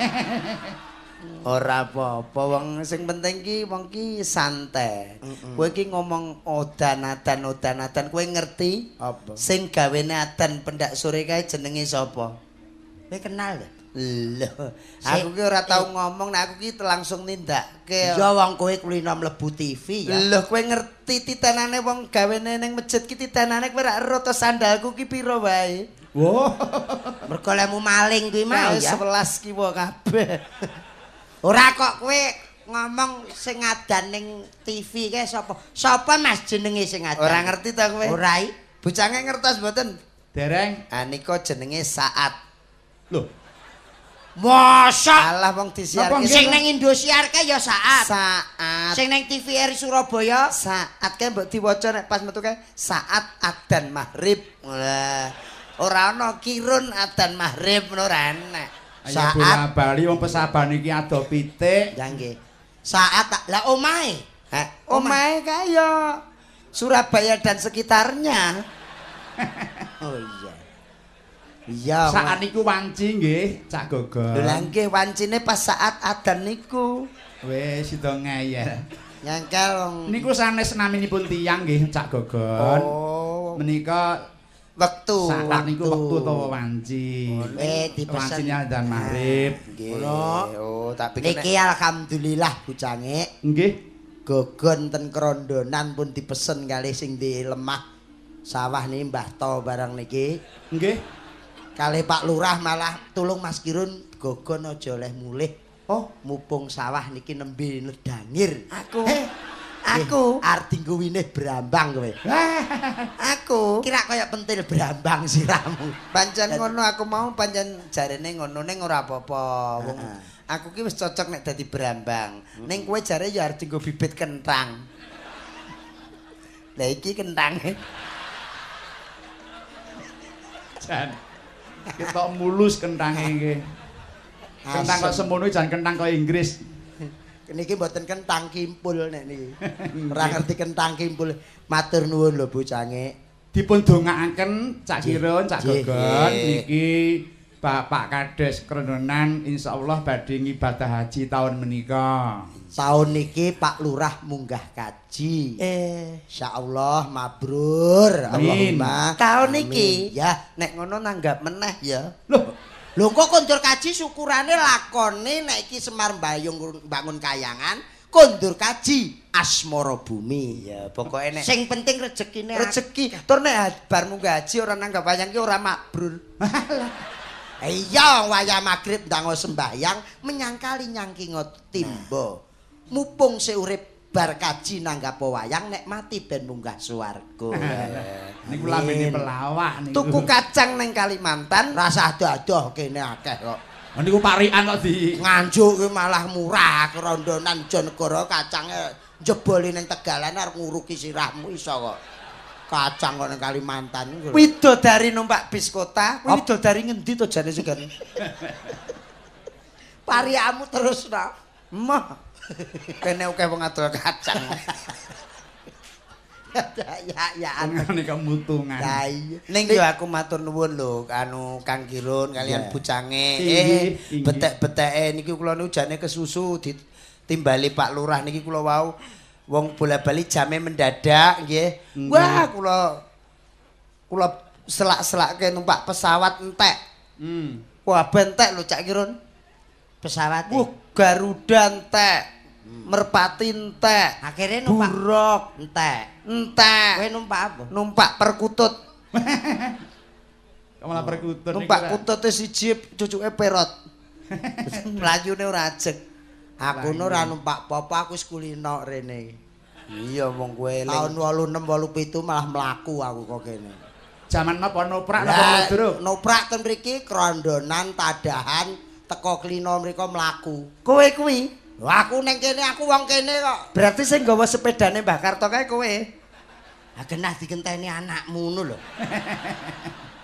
Ora apa-apa wong sing penting ki wong ki santai. Kowe ki ngomong odan-adan odan-adan kowe ngerti apa? Sing gawene adan pendak sore kae jenenge sapa? Kowe kenal lho. Lho, aku ki ora tau ngomong nek aku ki langsung nindakke. Ya wong kowe kulino mlebu T V ya. Lho kowe ngerti titenane wong gawene ning masjid ki titenane kowe ra ero to sandalku ki pira wae. Wo. Mergo lemu maling kuwi mau ya. sewelas kiwa kabeh. Ora kok kowe ngomong sing adan ning T V kae sapa? Sapa Mas jenenge sing adan? Ora ngerti ta kowe? Ora. Bocange ngertos mboten? Dereng. Ah nika jenenge Saat. Lho. Masa alah wong disiarke sing ning Indosiar kae ya Saat. Saat. Sing ning T V R Surabaya Saat kae mbok diwaca nek pas metu kae saat adzan maghrib. Lah ora ana kirun adzan maghrib ngono ora enek. Saat bola bali wong pesaban iki ado pitik. Ya nggih. Saat lah omahe. Ha, omahe kae ya Surabaya dan sekitarnya. Oh iya. Iya. Saat niku wanci nggih, Cak Gogon. Lha nggih wancine pas saat adzan niku. Wis sida ngeyel. Nyangkel wong Niku sanes naminipun tiyang nggih, Cak Gogon. Oh. Menika wektu. saat niku wektu utawa wanci. Eh dipesen Wancinya dan maghrib. Nggih. Oh, tak pikir Niki alhamdulillah bucange Nggih. Gogon ten kerondonan pun dipesen kali sing di lemah sawah nih Mbah To barang niki. Nggih. Kali Pak Lurah malah tulung Mas Kirun Gogon aja oleh mulih. Oh, mupung sawah niki nembe nedangir. aku Eh, aku arti kuwine brambang kowe. aku Kira kaya pentil brambang siramu. pancen ngono aku mau pancen jarene ngono ning ora apa-apa. Wong Heeh. aku ki wis cocok nek dadi brambang. Ning kowe jare ya arep dienggo bibit kentang. Lah iki kentange. Jan. Ketok mulus kentange nggih. Kentang kok semono jan kentang kaya Inggris. Niki mboten kentang kimpul nek niki. Ora ngerti kentang kimpul. Matur nuwun lho bocange. Dipun dongaaken Cak Kirun, Cak Nggih, Gogon nggih. niki Bapak Kades Kerondonan insyaallah badhe ngibadah haji tahun menika. Tahun niki Pak Lurah munggah kaji. Eh, Insyaallah mabrur. Amin. Allahumma. tahun Amin. iki Ya, nek ngono nanggap meneh ya. Loh, lho kok kondur kaji syukurane lakone nek iki Semar Mbayung bangun kayangan, kondur kaji asmara bumi. Ya, pokoke nek sing penting rezekine rezeki. Tur nek bar munggah haji ora nanggap wayang ki ora mabrur. Iya, wayah magrib ndang sembahyang menyangkali nyangkinga timba. Mumpung se urip bar kaji nanggap wayang nek mati ben munggah swarga. Niku lambene pelawak niku. Tuku kacang ning Kalimantan rasa adoh-adoh kene akeh kok. Niku parikan kok di Nganjuk ki malah murah kerondonan Jonegoro kacange jeboli ning Tegalan arep nguruki sirahmu iso kok. Kacang kok ning Kalimantan niku. Widodari numpak bis kota, kuwi widodari ngendi to jane segan? Pariamu terus no. Mah. Kene akeh wong adol kacang. ya ya ngene kemutungan. Ya iya. Ning yo aku matur nuwun lho anu Kang Kirun kalian bucange. Eh, betek-beteke niki kula niku jane kesusu ditimbali Pak Lurah niki kula wau wong bola-bali jame mendadak nggih. Wah, kula kula selak-selakke numpak pesawat entek. Hmm. Wah, bentek lho Cak Kirun. pesawat. Wah, Garuda entek. Merpati entek. Akhirnya numpak Buruk entek. entek. Kowe numpak apa? Numpak perkutut. Kamu malah perkutut. Numpak kutute siji cucuke perot. Mlayune ora ajeg. Aku ora numpak apa-apa, aku wis kulino rene. Iya wong kowe Tahun wolu enem wolu pitu malah mlaku aku kok kene. Jaman napa noprak napa Lah, ludruk? noprak ten mriki krondonan tadahan teko klino mriko mlaku. kowe kuwi. Wah, aku ning kene aku wong kene kok. Berarti sing nggawa sepedane Mbah Karto kae kowe. Ha genah digenteni anakmu ngono lho.